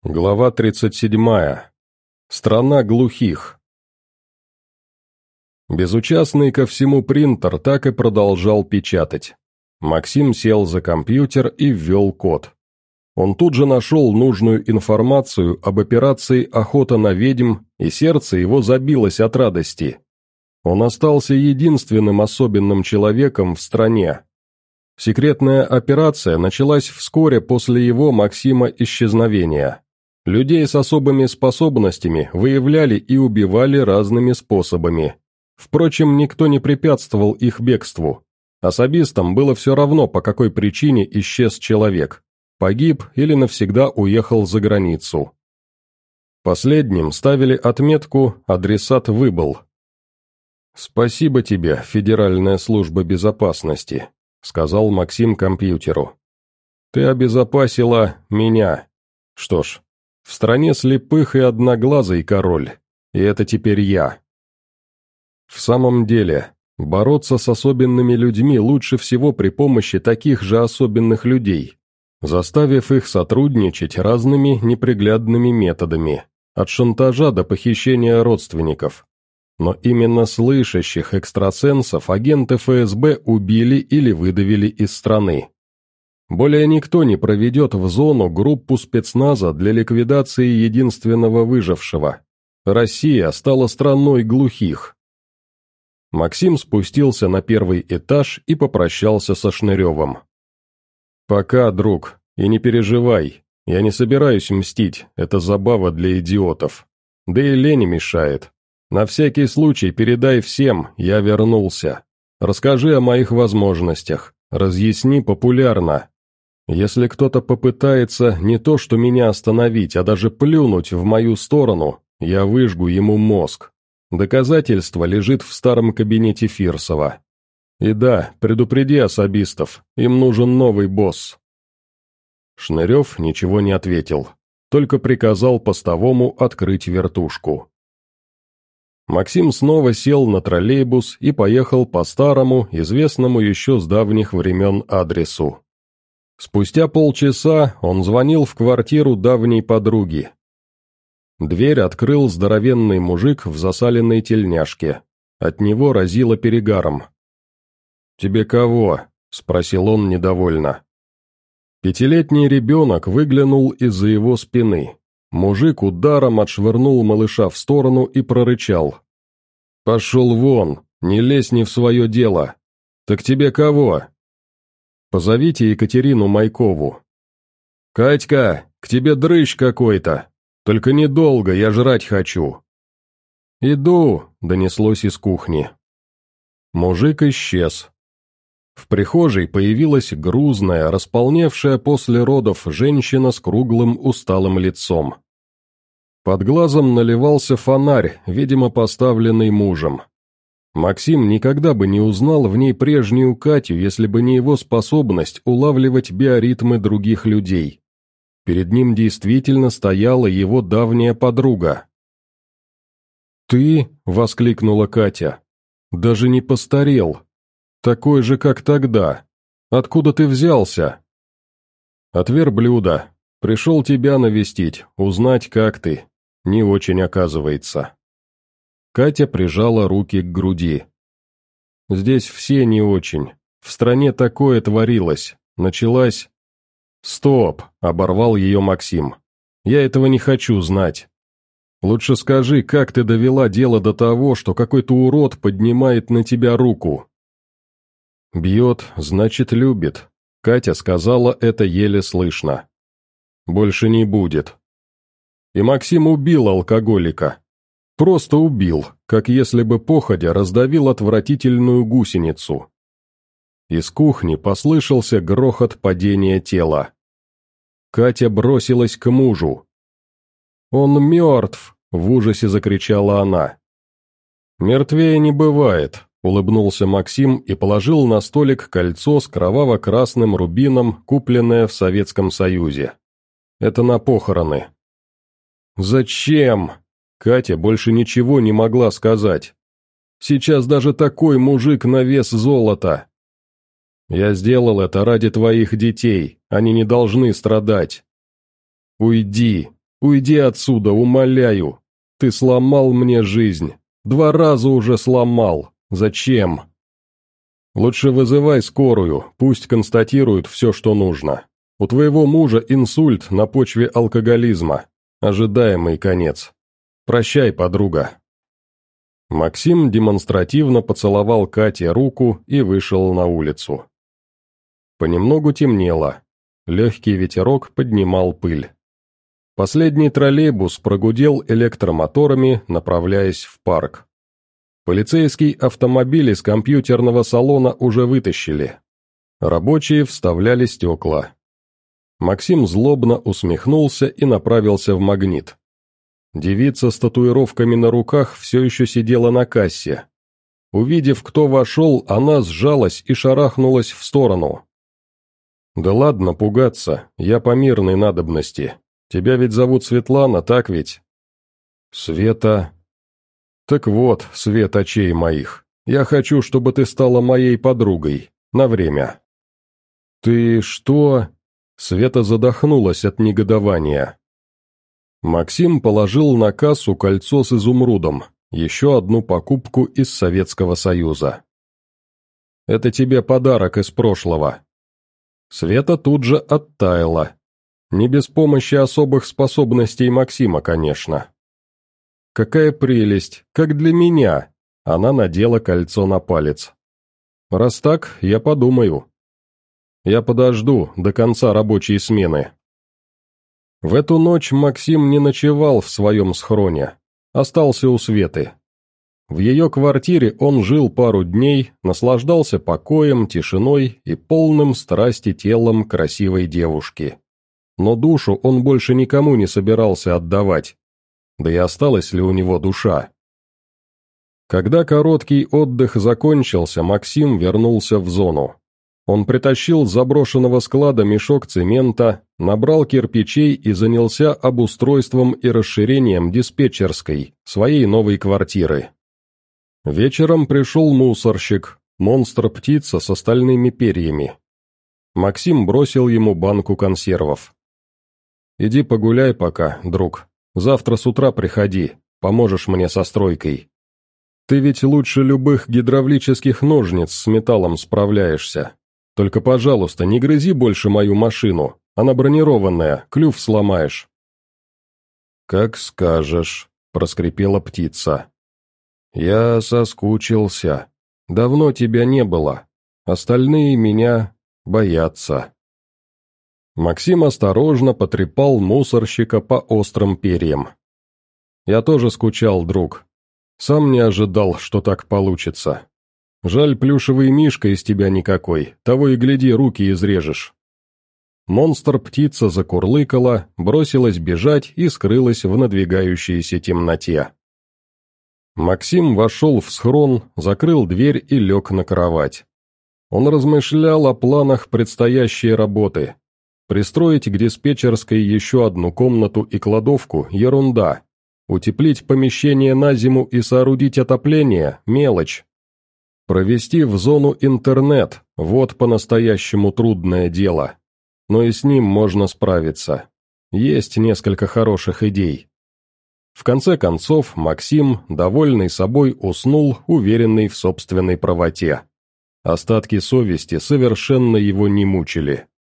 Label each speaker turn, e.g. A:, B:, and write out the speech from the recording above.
A: Глава 37. Страна глухих. Безучастный ко всему принтер так и продолжал печатать. Максим сел за компьютер и ввел код. Он тут же нашел нужную информацию об операции «Охота на ведьм», и сердце его забилось от радости. Он остался единственным особенным человеком в стране. Секретная операция началась вскоре после его, Максима, исчезновения. Людей с особыми способностями выявляли и убивали разными способами. Впрочем, никто не препятствовал их бегству. Особистам было все равно, по какой причине исчез человек. Погиб или навсегда уехал за границу. Последним ставили отметку «Адресат выбыл». «Спасибо тебе, Федеральная служба безопасности», — сказал Максим компьютеру. «Ты обезопасила меня. Что ж, в стране слепых и одноглазый король, и это теперь я». В самом деле, бороться с особенными людьми лучше всего при помощи таких же особенных людей, заставив их сотрудничать разными неприглядными методами, от шантажа до похищения родственников. Но именно слышащих экстрасенсов агенты ФСБ убили или выдавили из страны. Более никто не проведет в зону группу спецназа для ликвидации единственного выжившего. Россия стала страной глухих. Максим спустился на первый этаж и попрощался со Шныревым. «Пока, друг, и не переживай, я не собираюсь мстить, это забава для идиотов. Да и лень мешает. На всякий случай передай всем, я вернулся. Расскажи о моих возможностях, разъясни популярно. Если кто-то попытается не то что меня остановить, а даже плюнуть в мою сторону, я выжгу ему мозг. Доказательство лежит в старом кабинете Фирсова. И да, предупреди особистов, им нужен новый босс». Шнырев ничего не ответил, только приказал постовому открыть вертушку. Максим снова сел на троллейбус и поехал по старому, известному еще с давних времен адресу. Спустя полчаса он звонил в квартиру давней подруги. Дверь открыл здоровенный мужик в засаленной тельняшке. От него разило перегаром. «Тебе кого?» — спросил он недовольно. Пятилетний ребенок выглянул из-за его спины. Мужик ударом отшвырнул малыша в сторону и прорычал. «Пошел вон, не лезь не в свое дело. Так тебе кого?» «Позовите Екатерину Майкову». «Катька, к тебе дрыщ какой-то. Только недолго, я жрать хочу». «Иду», — донеслось из кухни. Мужик исчез. В прихожей появилась грузная, располневшая после родов женщина с круглым усталым лицом. Под глазом наливался фонарь, видимо, поставленный мужем. Максим никогда бы не узнал в ней прежнюю Катю, если бы не его способность улавливать биоритмы других людей. Перед ним действительно стояла его давняя подруга. «Ты?» — воскликнула Катя. «Даже не постарел. Такой же, как тогда. Откуда ты взялся?» «От верблюда. Пришел тебя навестить, узнать, как ты. Не очень, оказывается». Катя прижала руки к груди. «Здесь все не очень. В стране такое творилось. Началась...» «Стоп!» — оборвал ее Максим. «Я этого не хочу знать. Лучше скажи, как ты довела дело до того, что какой-то урод поднимает на тебя руку?» «Бьет, значит, любит», — Катя сказала это еле слышно. «Больше не будет». И Максим убил алкоголика. Просто убил, как если бы походя раздавил отвратительную гусеницу. Из кухни послышался грохот падения тела. Катя бросилась к мужу. «Он мертв!» — в ужасе закричала она. «Мертвее не бывает», — улыбнулся Максим и положил на столик кольцо с кроваво-красным рубином, купленное в Советском Союзе. «Это на похороны». «Зачем?» Катя больше ничего не могла сказать. «Сейчас даже такой мужик на вес золота». «Я сделал это ради твоих детей, они не должны страдать». «Уйди, Уйди отсюда, умоляю. Ты сломал мне жизнь. 2 раза уже сломал. Зачем? Лучше вызывай скорую, пусть констатируют все, что нужно. У твоего мужа инсульт на почве алкоголизма. Ожидаемый конец. Прощай, подруга». Максим демонстративно поцеловал Кате руку и вышел на улицу. Понемногу темнело. Легкий ветерок поднимал пыль. Последний троллейбус прогудел электромоторами, направляясь в парк. Полицейский автомобиль из компьютерного салона уже вытащили. Рабочие вставляли стекла. Максим злобно усмехнулся и направился в «Магнит». Девица с татуировками на руках все еще сидела на кассе. Увидев, кто вошел, она сжалась и шарахнулась в сторону. «Да ладно пугаться, я по мирной надобности. Тебя ведь зовут Светлана, так ведь?» «Света...» «Так вот, свет очей моих, я хочу, чтобы ты стала моей подругой. На время». «Ты что?» Света задохнулась от негодования. Максим положил на кассу кольцо с изумрудом, еще одну покупку из Советского Союза. «Это тебе подарок из прошлого». Света тут же оттаяла. Не без помощи особых способностей Максима, конечно. «Какая прелесть, как для меня!» Она надела кольцо на палец. «Раз так, я подумаю. Я подожду до конца рабочей смены». В эту ночь Максим не ночевал в своем схроне, остался у Светы. В ее квартире он жил пару дней, наслаждался покоем, тишиной и полным страсти телом красивой девушки. Но душу он больше никому не собирался отдавать. Да и осталась ли у него душа? Когда короткий отдых закончился, Максим вернулся в зону. Он притащил с заброшенного склада мешок цемента, набрал кирпичей и занялся обустройством и расширением диспетчерской, своей новой квартиры. Вечером пришел мусорщик, монстр-птица с остальными перьями. Максим бросил ему банку консервов. «Иди погуляй пока, друг. Завтра с утра приходи, поможешь мне со стройкой. Ты ведь лучше любых гидравлических ножниц с металлом справляешься. Только, пожалуйста, не грызи больше мою машину, она бронированная, клюв сломаешь». «Как скажешь», — проскрипела птица. «Я соскучился. Давно тебя не было. Остальные меня боятся». Максим осторожно потрепал мусорщика по острым перьям. «Я тоже скучал, друг. Сам не ожидал, что так получится. Жаль, плюшевый мишка из тебя никакой, того и гляди, руки изрежешь». Монстр-птица закурлыкала, бросилась бежать и скрылась в надвигающейся темноте. Максим вошел в схрон, закрыл дверь и лег на кровать. Он размышлял о планах предстоящей работы. Пристроить к диспетчерской еще одну комнату и кладовку – ерунда. Утеплить помещение на зиму и соорудить отопление – мелочь. Провести в зону интернет – вот по-настоящему трудное дело. Но и с ним можно справиться. Есть несколько хороших идей. В конце концов, Максим, довольный собой, уснул, уверенный в собственной правоте. Остатки совести совершенно его не мучили.